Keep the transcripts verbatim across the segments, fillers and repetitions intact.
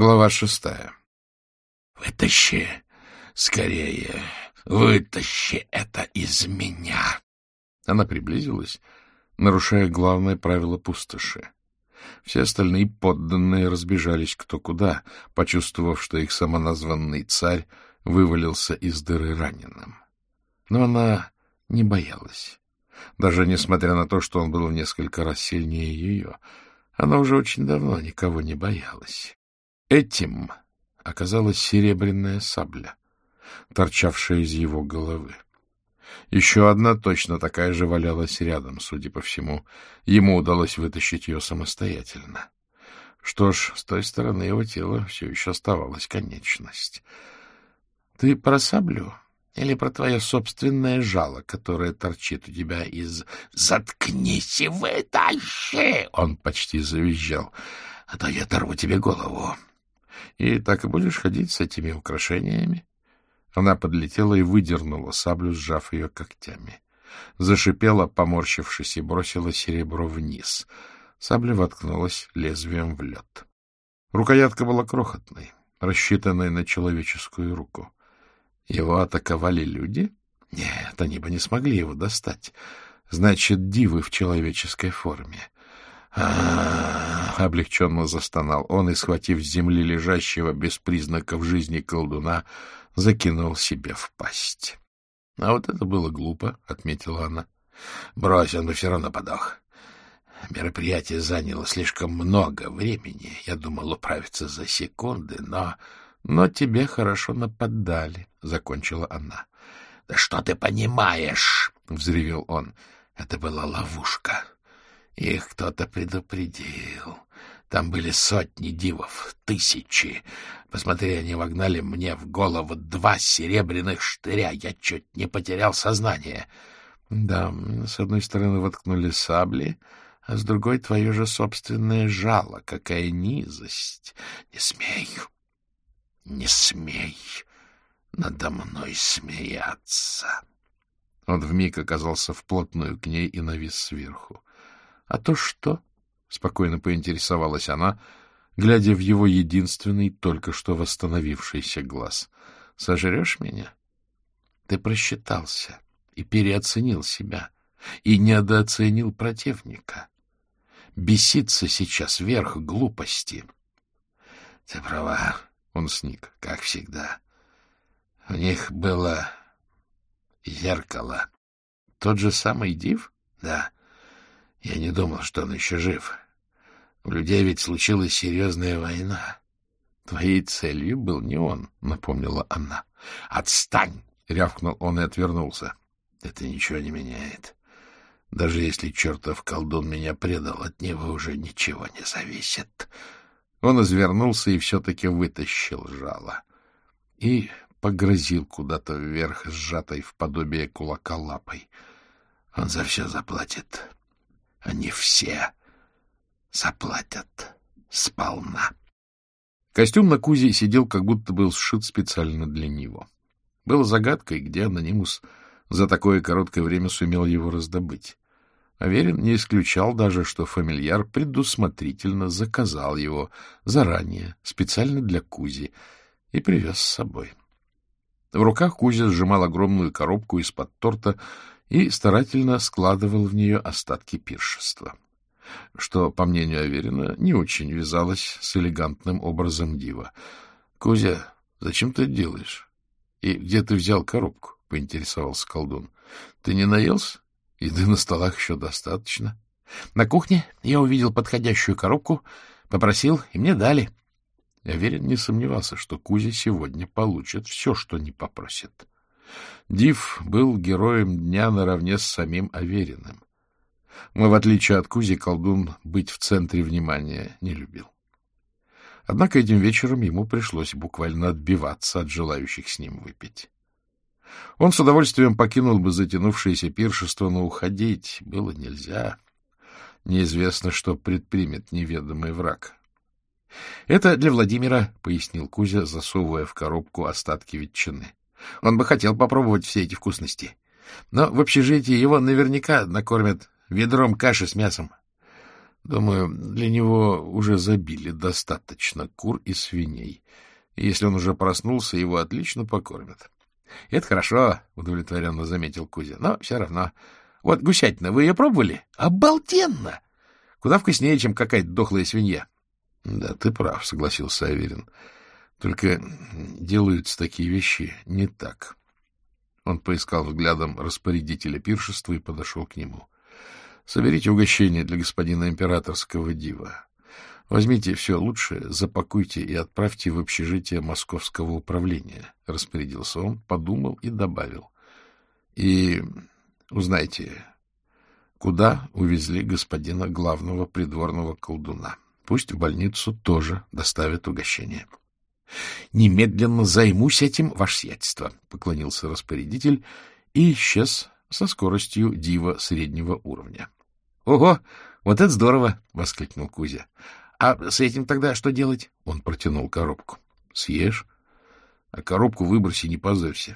Глава шестая. «Вытащи скорее, вытащи это из меня!» Она приблизилась, нарушая главное правило пустоши. Все остальные подданные разбежались кто куда, почувствовав, что их самоназванный царь вывалился из дыры раненым. Но она не боялась. Даже несмотря на то, что он был в несколько раз сильнее ее, она уже очень давно никого не боялась. Этим оказалась серебряная сабля, торчавшая из его головы. Еще одна точно такая же валялась рядом, судя по всему. Ему удалось вытащить ее самостоятельно. Что ж, с той стороны его тела все еще оставалась конечность. — Ты про саблю или про твое собственное жало, которое торчит у тебя из... — Заткнись и вытащи! — он почти завизжал. — А то я оторву тебе голову. — И так и будешь ходить с этими украшениями? Она подлетела и выдернула саблю, сжав ее когтями. Зашипела, поморщившись, и бросила серебро вниз. Сабля воткнулась лезвием в лед. Рукоятка была крохотной, рассчитанной на человеческую руку. Его атаковали люди? Нет, они бы не смогли его достать. Значит, дивы в человеческой форме. А-а-а! Облегченно застонал он и, схватив с земли лежащего без признаков жизни колдуна, закинул себе в пасть. — А вот это было глупо, — отметила она. — Брось, он бы все равно подох. Мероприятие заняло слишком много времени. Я думал управиться за секунды, но... — Но тебе хорошо нападали, — закончила она. — Да что ты понимаешь? — взревел он. — Это была ловушка. Их кто-то предупредил. Там были сотни дивов, тысячи. Посмотри, они вогнали мне в голову два серебряных штыря. Я чуть не потерял сознание. Да, с одной стороны воткнули сабли, а с другой твое же собственное жало. Какая низость! Не смей, не смей надо мной смеяться. Он вмиг оказался вплотную к ней и навис сверху. — А то что? — спокойно поинтересовалась она, глядя в его единственный, только что восстановившийся глаз. — Сожрешь меня? Ты просчитался и переоценил себя, и недооценил противника. Беситься сейчас верх глупости. — Ты права, — он сник, как всегда. У них было зеркало. — Тот же самый див? — Да. Я не думал, что он еще жив. У людей ведь случилась серьезная война. — Твоей целью был не он, — напомнила она. — Отстань! — рявкнул он и отвернулся. — Это ничего не меняет. Даже если чертов колдун меня предал, от него уже ничего не зависит. Он извернулся и все-таки вытащил жало. И погрозил куда-то вверх, сжатой в подобие кулака лапой. Он за все заплатит. Они все заплатят сполна. Костюм на Кузе сидел, как будто был сшит специально для него. Было загадкой, где анонимус за такое короткое время сумел его раздобыть. Аверин не исключал даже, что фамильяр предусмотрительно заказал его заранее, специально для Кузи, и привез с собой. В руках Кузя сжимал огромную коробку из-под торта и старательно складывал в нее остатки пиршества, что, по мнению Аверина, не очень вязалось с элегантным образом дива. — Кузя, зачем ты это делаешь? И где ты взял коробку? — поинтересовался колдун. — Ты не наелся? Еды на столах еще достаточно. На кухне я увидел подходящую коробку, попросил, и мне дали. Аверин не сомневался, что Кузя сегодня получит все, что не попросит. Див был героем дня наравне с самим Авериным. Но, в отличие от Кузи, колдун быть в центре внимания не любил. Однако этим вечером ему пришлось буквально отбиваться от желающих с ним выпить. Он с удовольствием покинул бы затянувшееся пиршество, но уходить было нельзя. Неизвестно, что предпримет неведомый враг. — Это для Владимира, — пояснил Кузя, засовывая в коробку остатки ветчины. Он бы хотел попробовать все эти вкусности. Но в общежитии его наверняка накормят ведром каши с мясом. Думаю, для него уже забили достаточно кур и свиней. И если он уже проснулся, его отлично покормят. — Это хорошо, — удовлетворенно заметил Кузя. — Но все равно. Вот гусятина, вы ее пробовали? Обалденно! Куда вкуснее, чем какая-то дохлая свинья. — Да, ты прав, — согласился Аверин. — Только делаются такие вещи не так. Он поискал взглядом распорядителя пиршества и подошел к нему. — Соберите угощение для господина императорского дива. Возьмите все лучшее, запакуйте и отправьте в общежитие московского управления, — распорядился он, подумал и добавил. — И узнайте, куда увезли господина главного придворного колдуна. Пусть в больницу тоже доставят угощение. — Немедленно займусь этим, ваше сиятельство, — поклонился распорядитель и исчез со скоростью дива среднего уровня. — Ого, вот это здорово! — воскликнул Кузя. — А с этим тогда что делать? Он протянул коробку. — Съешь, а коробку выброси, не позорься.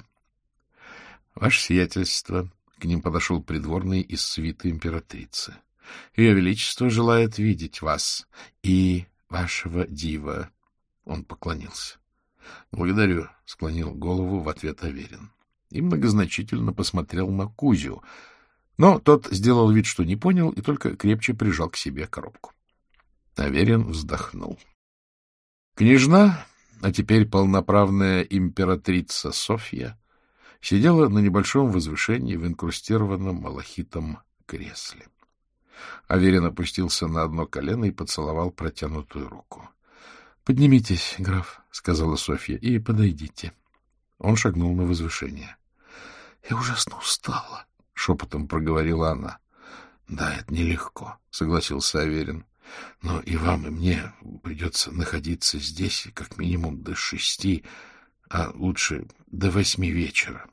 — Ваше сиятельство, — к ним подошел придворный из свиты императрицы. — Ее величество желает видеть вас и вашего дива. Он поклонился. — Благодарю, — склонил голову в ответ Аверин. И многозначительно посмотрел на Кузю. Но тот сделал вид, что не понял, и только крепче прижал к себе коробку. Аверин вздохнул. Княжна, а теперь полноправная императрица Софья, сидела на небольшом возвышении в инкрустированном малахитом кресле. Аверин опустился на одно колено и поцеловал протянутую руку. — Поднимитесь, граф, — сказала Софья, — и подойдите. Он шагнул на возвышение. — Я ужасно устала, — шепотом проговорила она. — Да, это нелегко, — согласился Аверин. — Но и вам, и мне придется находиться здесь как минимум до шести, а лучше до восьми вечера.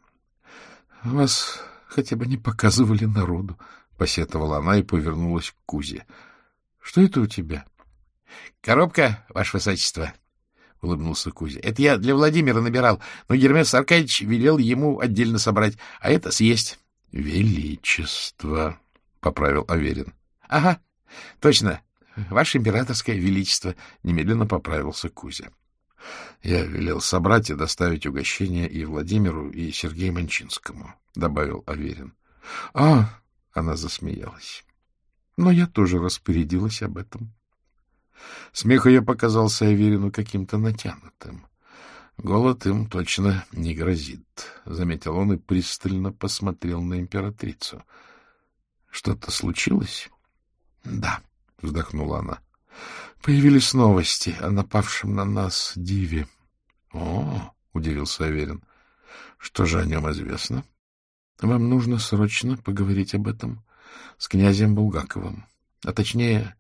— Вас хотя бы не показывали народу, — посетовала она и повернулась к Кузе. — Что это у тебя? — Коробка, ваше высочество, — улыбнулся Кузя. — Это я для Владимира набирал, но Гермес Аркадьевич велел ему отдельно собрать, а это съесть. — Величество, — поправил Аверин. — Ага, точно, ваше императорское величество, — немедленно поправился Кузя. — Я велел собрать и доставить угощение и Владимиру, и Сергею Манчинскому, — добавил Аверин. — А, — она засмеялась. — Но я тоже распорядилась об этом. Смех ее показался Аверину каким-то натянутым. Голод им точно не грозит, — заметил он и пристально посмотрел на императрицу. — Что-то случилось? — Да, — вздохнула она. — Появились новости о напавшем на нас диве. — О, — удивился Аверин. — Что же о нем известно? — Вам нужно срочно поговорить об этом с князем Булгаковым, а точнее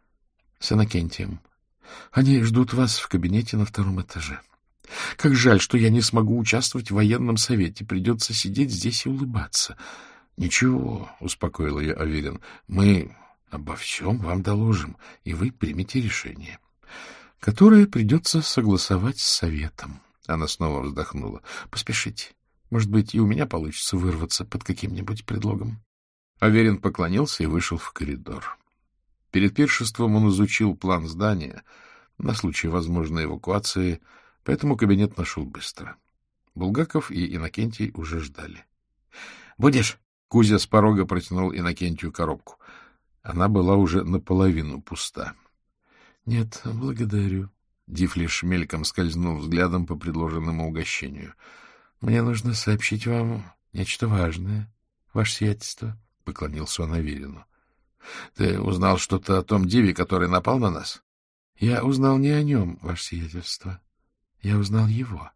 с Иннокентием. Они ждут вас в кабинете на втором этаже. Как жаль, что я не смогу участвовать в военном совете. Придется сидеть здесь и улыбаться. — Ничего, — успокоил ее Аверин, — мы обо всем вам доложим, и вы примете решение, которое придется согласовать с советом. Она снова вздохнула. — Поспешите. Может быть, и у меня получится вырваться под каким-нибудь предлогом. Аверин поклонился и вышел в коридор. Перед пиршеством он изучил план здания на случай возможной эвакуации, поэтому кабинет нашел быстро. Булгаков и Иннокентий уже ждали. — Будешь? — Кузя с порога протянул Иннокентию коробку. Она была уже наполовину пуста. — Нет, благодарю. Див лишь мельком скользнул взглядом по предложенному угощению. — Мне нужно сообщить вам нечто важное, ваше сиятельство, — поклонился он Аверину. — Ты узнал что-то о том диве, который напал на нас? — Я узнал не о нем, ваше сиятельство. Я узнал его.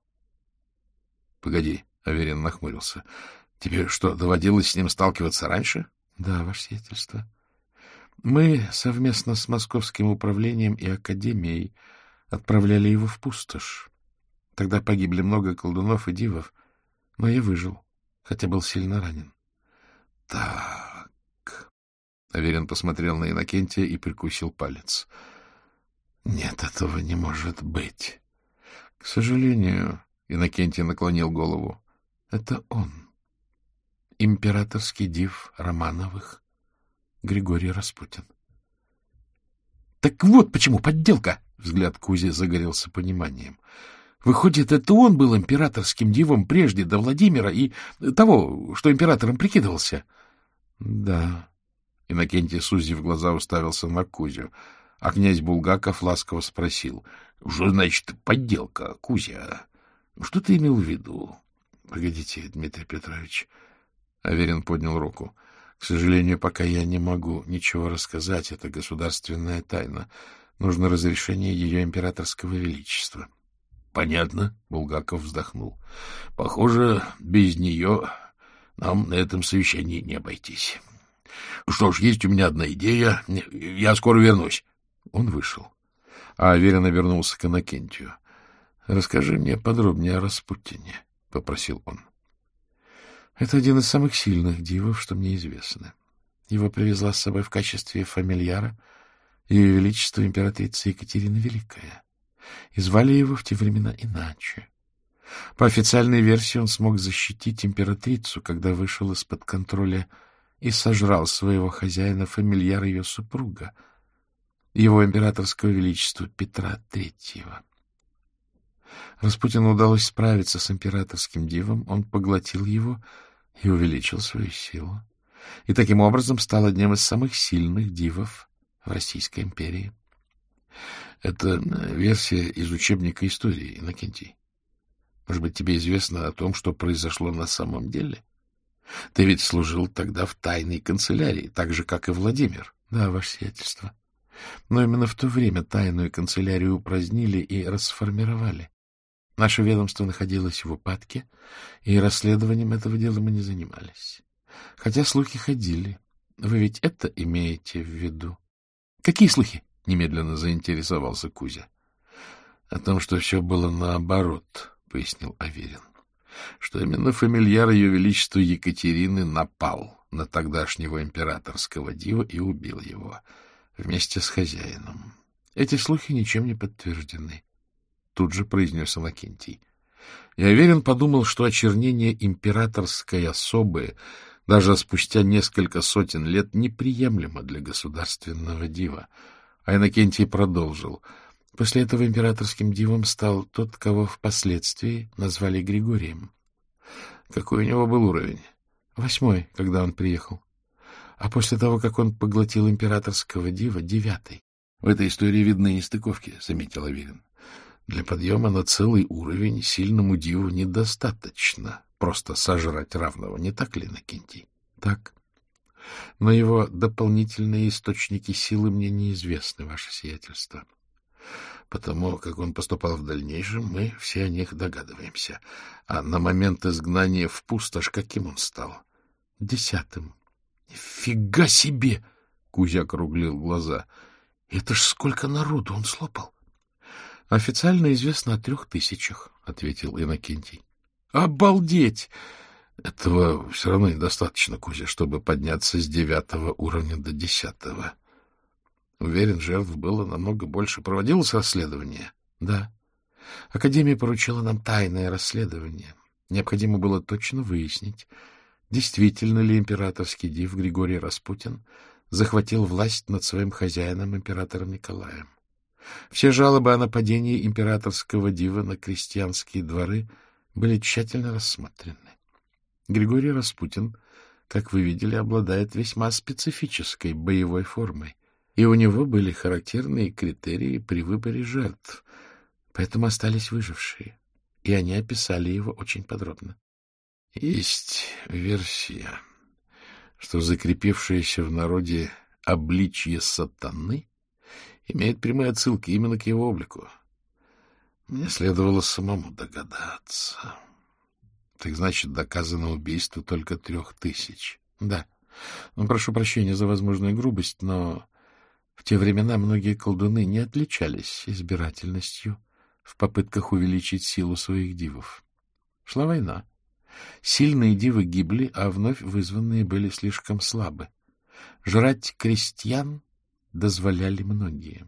— Погоди, — Аверин нахмурился. — Тебе что, доводилось с ним сталкиваться раньше? — Да, ваше сиятельство. Мы совместно с Московским управлением и Академией отправляли его в пустошь. Тогда погибли много колдунов и дивов, но я выжил, хотя был сильно ранен. — Так... Аверин посмотрел на Иннокентия и прикусил палец. — Нет, этого не может быть. — К сожалению, — Иннокентий наклонил голову, — это он. Императорский див Романовых, Григорий Распутин. Так вот почему подделка! Взгляд Кузи загорелся пониманием. Выходит, это он был императорским дивом прежде, до Владимира и того, что императором прикидывался? — Да. Иннокентий, сузив глаза, уставился на Кузю, а князь Булгаков ласково спросил: — Что значит подделка, Кузя? Что ты имел в виду? — Погодите, Дмитрий Петрович. Аверин поднял руку. — К сожалению, пока я не могу ничего рассказать. Это государственная тайна. Нужно разрешение ее императорского величества. — Понятно, — Булгаков вздохнул. — Похоже, без нее нам на этом совещании не обойтись. Что ж, есть у меня одна идея. Я скоро вернусь. Он вышел. А Аверин вернулся к Иннокентию. — Расскажи мне подробнее о Распутине, — попросил он. — Это один из самых сильных дивов, что мне известно. Его привезла с собой в качестве фамильяра Ее Величество императрица Екатерина Великая. И звали его в те времена иначе. По официальной версии он смог защитить императрицу, когда вышел из-под контроля и сожрал своего хозяина, фамильяра ее супруга, его императорского величества Петра Третьего. Распутину удалось справиться с императорским дивом, он поглотил его и увеличил свою силу, и таким образом стал одним из самых сильных дивов в Российской империи. Это версия из учебника истории, Иннокентий. Может быть, тебе известно о том, что произошло на самом деле? Ты ведь служил тогда в тайной канцелярии, так же, как и Владимир. Да, ваше сиятельство. Но именно в то время тайную канцелярию упразднили и расформировали. Наше ведомство находилось в упадке, и расследованием этого дела мы не занимались. Хотя слухи ходили. Вы ведь это имеете в виду? — Какие слухи? — немедленно заинтересовался Кузя. — О том, что все было наоборот, — пояснил Аверин. — Что именно фамильяр Ее Величества Екатерины напал на тогдашнего императорского дива и убил его вместе с хозяином. Эти слухи ничем не подтверждены. Тут же произнес Иннокентий. И Аверин подумал, что очернение императорской особы даже спустя несколько сотен лет неприемлемо для государственного дива. А Иннокентий продолжил. После этого императорским дивом стал тот, кого впоследствии назвали Григорием. Какой у него был уровень? Восьмой, когда он приехал. А после того, как он поглотил императорского дива, девятый. В этой истории видны нестыковки, заметил Аверин. Для подъема на целый уровень сильному диву недостаточно просто сожрать равного, не так ли, Иннокентий? Так. Но его дополнительные источники силы мне неизвестны, ваше сиятельство. Потому как он поступал в дальнейшем, мы все о них догадываемся. А на момент изгнания в пустошь каким он стал? Десятым. Фига себе! Кузя округлил глаза. Это ж сколько народу он слопал! Официально известно о трех тысячах, — ответил Иннокентий. — Обалдеть! Этого все равно недостаточно, Кузя, чтобы подняться с девятого уровня до десятого. Уверен, жертв было намного больше. Проводилось расследование? Да. Академия поручила нам тайное расследование. Необходимо было точно выяснить, действительно ли императорский див Григорий Распутин захватил власть над своим хозяином, императором Николаем. Все жалобы о нападении императорского дива на крестьянские дворы были тщательно рассмотрены. Григорий Распутин, как вы видели, обладает весьма специфической боевой формой, и у него были характерные критерии при выборе жертв, поэтому остались выжившие, и они описали его очень подробно. Есть версия, что закрепившееся в народе обличье сатаны имеет прямые отсылки именно к его облику. Мне следовало самому догадаться. Так значит, доказано убийство только трех тысяч. Да. Ну, прошу прощения за возможную грубость, но в те времена многие колдуны не отличались избирательностью в попытках увеличить силу своих дивов. Шла война. Сильные дивы гибли, а вновь вызванные были слишком слабы. Жрать крестьян дозволяли многие.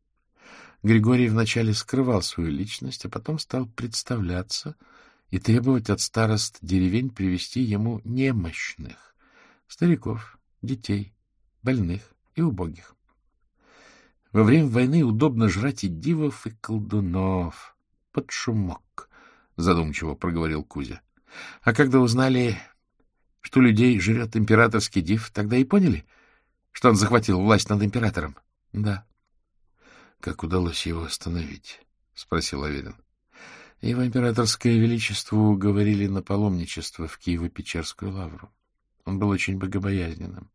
Григорий вначале скрывал свою личность, а потом стал представляться и требовать от старост деревень привести ему немощных, стариков, детей, больных и убогих. В Во время войны удобно жрать и дивов, и колдунов. Под шумок, — задумчиво проговорил Кузя. — А когда узнали, что людей жрет императорский див, тогда и поняли, что он захватил власть над императором? — Да. — Как удалось его остановить? — спросил Аверин. — Его императорское величество уговорили на паломничество в Киево-Печерскую лавру. Он был очень богобоязненным.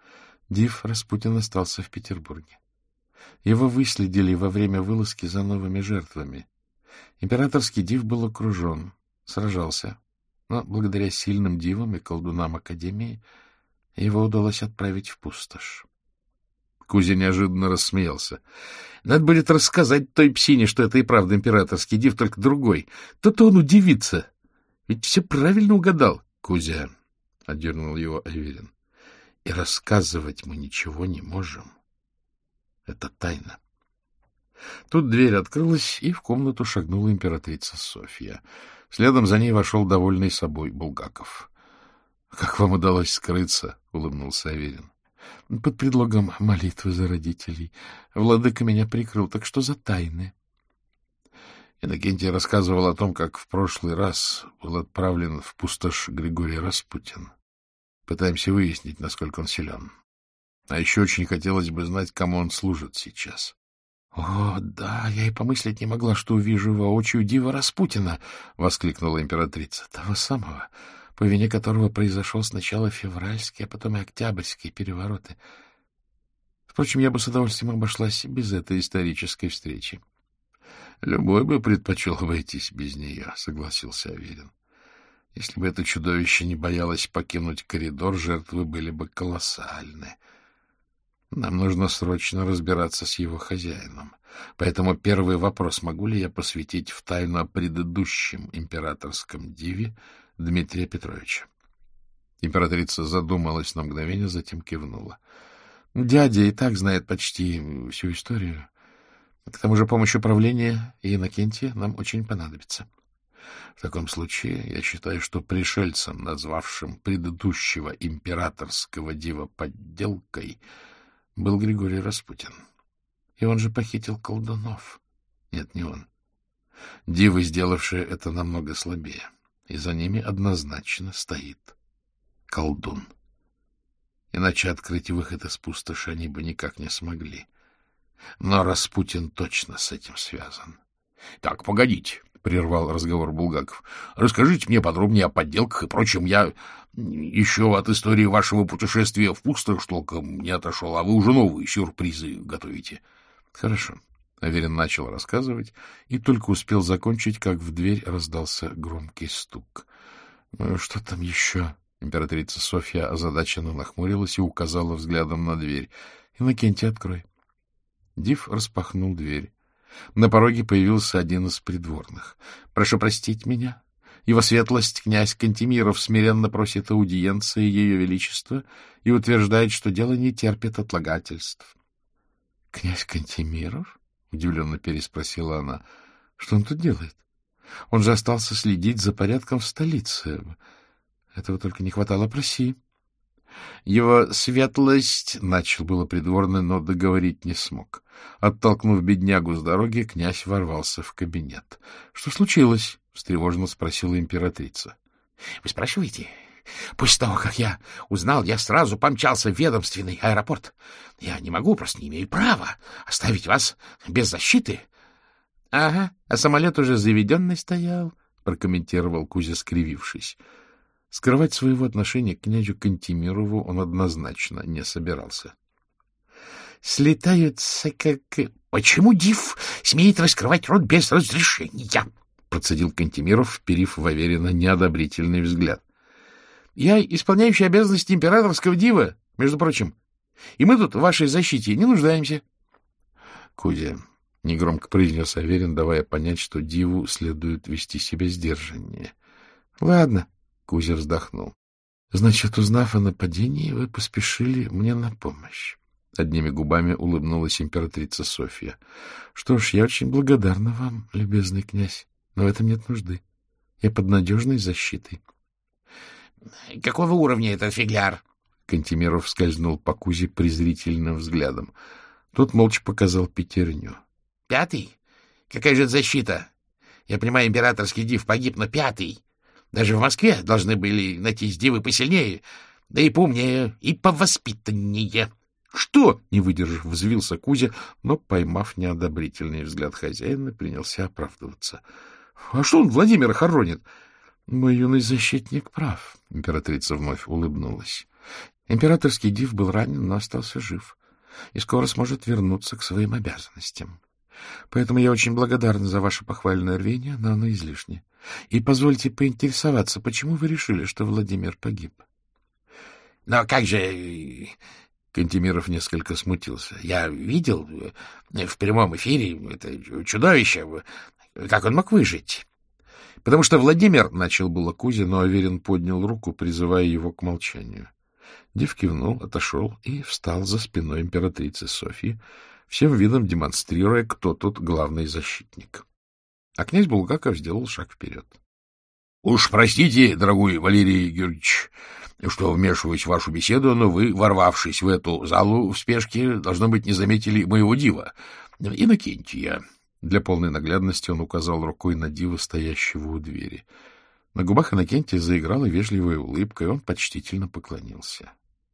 Див Распутин остался в Петербурге. Его выследили во время вылазки за новыми жертвами. Императорский див был окружен, сражался, но благодаря сильным дивам и колдунам Академии его удалось отправить в пустошь. Кузя неожиданно рассмеялся. — Надо будет рассказать той псине, что это и правда императорский див, только другой. То-то он удивится. Ведь все правильно угадал. — Кузя, — одернул его Аверин, — и рассказывать мы ничего не можем. Это тайна. Тут дверь открылась, и в комнату шагнула императрица Софья. Следом за ней вошел довольный собой Булгаков. — Как вам удалось скрыться? — улыбнулся Аверин. — Под предлогом молитвы за родителей. Владыка меня прикрыл, так что за тайны? Иннокентий рассказывал о том, как в прошлый раз был отправлен в пустошь Григорий Распутин. Пытаемся выяснить, насколько он силен. А еще очень хотелось бы знать, кому он служит сейчас. — О, да, я и помыслить не могла, что увижу воочию дива Распутина! — воскликнула императрица. — Того самого, по вине которого произошел сначала февральский, а потом и октябрьские перевороты. Впрочем, я бы с удовольствием обошлась без этой исторической встречи. — Любой бы предпочел обойтись без нее, — согласился Аверин. Если бы это чудовище не боялось покинуть коридор, жертвы были бы колоссальны. Нам нужно срочно разбираться с его хозяином. Поэтому первый вопрос: могу ли я посвятить в тайну о предыдущем императорском диве Дмитрия Петровича? Императрица задумалась на мгновение, затем кивнула. Дядя и так знает почти всю историю. К тому же помощь управления и Иннокентия нам очень понадобится. В таком случае я считаю, что пришельцем, назвавшим предыдущего императорского дива подделкой, был Григорий Распутин. И он же похитил колдунов. Нет, не он. Дивы, сделавшие это, намного слабее. И за ними однозначно стоит колдун. Иначе открыть выход из пустоши они бы никак не смогли. Но Распутин точно с этим связан. — Так, погодите, — прервал разговор Булгаков. — Расскажите мне подробнее о подделках и прочем. Я еще от истории вашего путешествия в пустошь толком не отошел, а вы уже новые сюрпризы готовите. — Хорошо. Аверин начал рассказывать и только успел закончить, как в дверь раздался громкий стук. — Что там еще? Императрица Софья озадаченно нахмурилась и указала взглядом на дверь. — Иннокентий, открой. Див распахнул дверь. На пороге появился один из придворных. — Прошу простить меня. Его светлость, князь Кантемиров, смиренно просит аудиенции Ее Величества и утверждает, что дело не терпит отлагательств. — Князь Кантемиров? — удивленно переспросила она. — Что он тут делает? Он же остался следить за порядком в столице. Этого только не хватало, проси. Его светлость, — начал было придворный, но договорить не смог. Оттолкнув беднягу с дороги, князь ворвался в кабинет. — Что случилось? — встревоженно спросила императрица. — Вы спрашиваете? После того, как я узнал, я сразу помчался в ведомственный аэропорт. Я не могу, просто не имею права оставить вас без защиты. — Ага, а самолет уже заведенный стоял, — прокомментировал Кузя, скривившись. Скрывать своего отношения к князю Кантемирову он однозначно не собирался. — Слетаются как... — Почему див смеет раскрывать рот без разрешения? — процедил Кантемиров, вперив в Аверина неодобрительный взгляд. — Я исполняющий обязанности императорского дива, между прочим. И мы тут в вашей защите не нуждаемся. — Кузя, — негромко произнес Аверин, давая понять, что диву следует вести себя сдержаннее. — Ладно. Кузя вздохнул. — Значит, узнав о нападении, вы поспешили мне на помощь. Одними губами улыбнулась императрица Софья. — Что ж, я очень благодарна вам, любезный князь, но в этом нет нужды. Я под надежной защитой. — Какого уровня этот фигляр? Кантемиров скользнул по Кузе презрительным взглядом. Тот молча показал пятерню. — Пятый? Какая же это защита? Я понимаю, императорский див погиб, но пятый. Даже в Москве должны были найтись дивы посильнее, да и поумнее, и повоспитаннее. — Что? — не выдержав, взвился Кузя, но, поймав неодобрительный взгляд хозяина, принялся оправдываться. — А что он Владимира хоронит? — Мой юный защитник прав, — императрица вновь улыбнулась. Императорский див был ранен, но остался жив, и скоро сможет вернуться к своим обязанностям. Поэтому я очень благодарна за ваше похвальное рвение, но оно излишне. И позвольте поинтересоваться, почему вы решили, что Владимир погиб? — Но как же... Кантемиров несколько смутился. — Я видел в прямом эфире это чудовище. Как он мог выжить? — Потому что Владимир... — начал было Кузя, но Аверин поднял руку, призывая его к молчанию. Див кивнул, отошел и встал за спиной императрицы Софьи, всем видом демонстрируя, кто тут главный защитник. А князь Булгаков сделал шаг вперед. — Уж простите, дорогой Валерий Георгиевич, что вмешиваюсь в вашу беседу, но вы, ворвавшись в эту залу в спешке, должно быть, не заметили моего дива, Иннокентия. Для полной наглядности он указал рукой на дива, стоящего у двери. На губах Иннокентия заиграла вежливая улыбка, и он почтительно поклонился.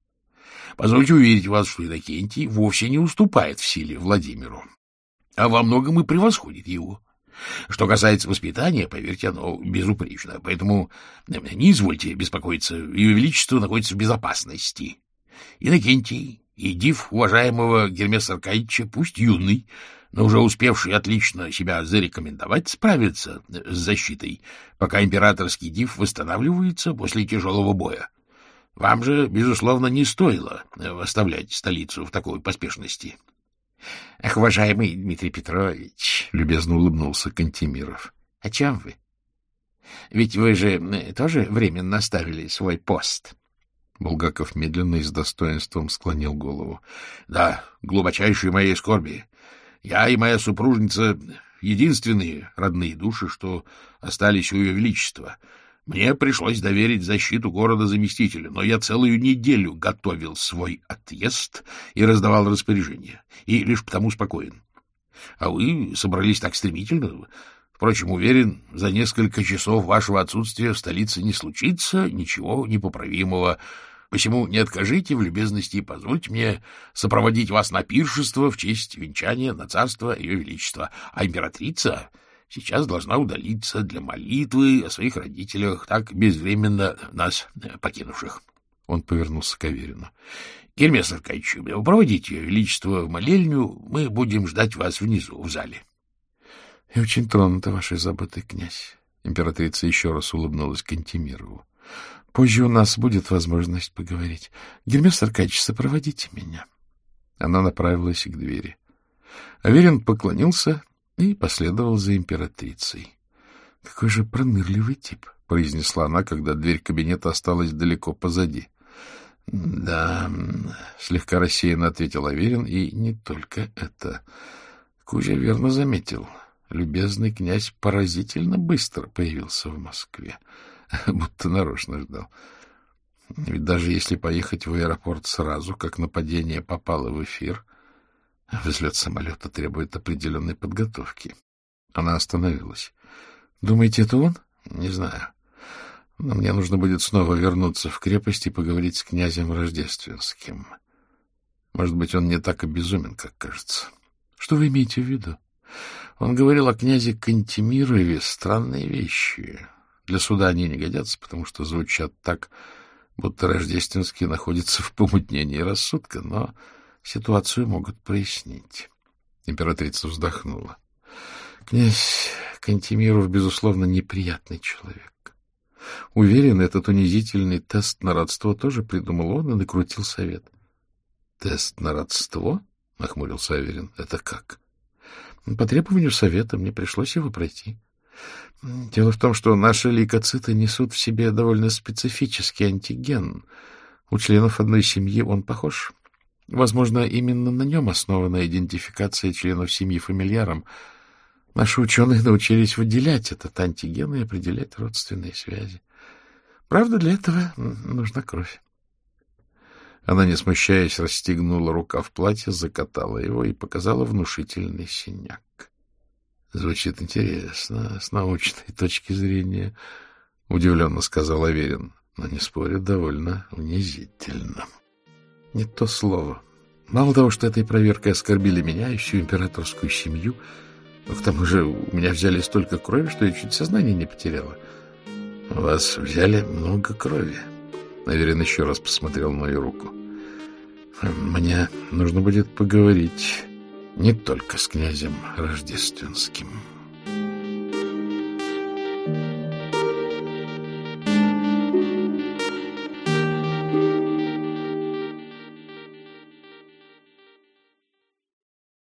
— Позвольте уверить вас, что Иннокентий вовсе не уступает в силе Владимиру, а во многом и превосходит его. Что касается воспитания, поверьте, оно безупречно, поэтому не извольте беспокоиться, Ее Величество находится в безопасности. Иннокентий и див уважаемого Гермеса Аркадьевича, пусть юный, но уже успевший отлично себя зарекомендовать, справится с защитой, пока императорский див восстанавливается после тяжелого боя. Вам же, безусловно, не стоило оставлять столицу в такой поспешности. — Ах, уважаемый Дмитрий Петрович, — любезно улыбнулся Кантемиров, — о чем вы? Ведь вы же тоже временно оставили свой пост. Булгаков медленно и с достоинством склонил голову. — Да, глубочайшей моей скорби. Я и моя супружница — единственные родные души, что остались у Ее Величества. Мне пришлось доверить защиту города заместителю, но я целую неделю готовил свой отъезд и раздавал распоряжения, и лишь потому спокоен. А вы собрались так стремительно. Впрочем, уверен, за несколько часов вашего отсутствия в столице не случится ничего непоправимого. Посему не откажите в любезности и позвольте мне сопроводить вас на пиршество в честь венчания на царство Ее Величества. А императрица сейчас должна удалиться для молитвы о своих родителях, так безвременно нас покинувших. Он повернулся к Аверину. — Гермес Аркадьевич, проводите Ее Величество в молельню, мы будем ждать вас внизу, в зале. — Я очень тронута вашей заботой, князь. Императрица еще раз улыбнулась Кантемирову. — Позже у нас будет возможность поговорить. Гермес Аркадьевич, сопроводите меня. Она направилась к двери. Аверин поклонился и последовал за императрицей. — Какой же пронырливый тип, — произнесла она, когда дверь кабинета осталась далеко позади. — Да, — слегка рассеянно ответил Аверин, и не только это. Кузя верно заметил. Любезный князь поразительно быстро появился в Москве, будто нарочно ждал. Ведь даже если поехать в аэропорт сразу, как нападение попало в эфир, взлет самолета требует определенной подготовки. Она остановилась. — Думаете, это он? — Не знаю. Но мне нужно будет снова вернуться в крепость и поговорить с князем Рождественским. Может быть, он не так обезумен, как кажется. — Что вы имеете в виду? Он говорил о князе Кантемирове странные вещи. Для суда они не годятся, потому что звучат так, будто Рождественский находится в помутнении рассудка, но ситуацию могут прояснить. Императрица вздохнула. Князь Кантемиров, безусловно, неприятный человек. Уверен, этот унизительный тест на родство тоже придумал он и накрутил совет. — Тест на родство? — нахмурился Аверин. — Это как? — По требованию совета мне пришлось его пройти. Дело в том, что наши лейкоциты несут в себе довольно специфический антиген. У членов одной семьи он похож. Возможно, именно на нем основана идентификация членов семьи фамильяром. Наши ученые научились выделять этот антиген и определять родственные связи. Правда, для этого нужна кровь. Она, не смущаясь, расстегнула рукав платья, закатала его и показала внушительный синяк. — Звучит интересно, с научной точки зрения, — удивленно сказал Аверин, но, не спорю, довольно унизительно. — Не то слово. Мало того, что этой проверкой оскорбили меня и всю императорскую семью, но к тому же у меня взяли столько крови, что я чуть сознание не потеряла. — У вас взяли много крови. Аверин еще раз посмотрел на мою руку. — Мне нужно будет поговорить не только с князем Рождественским.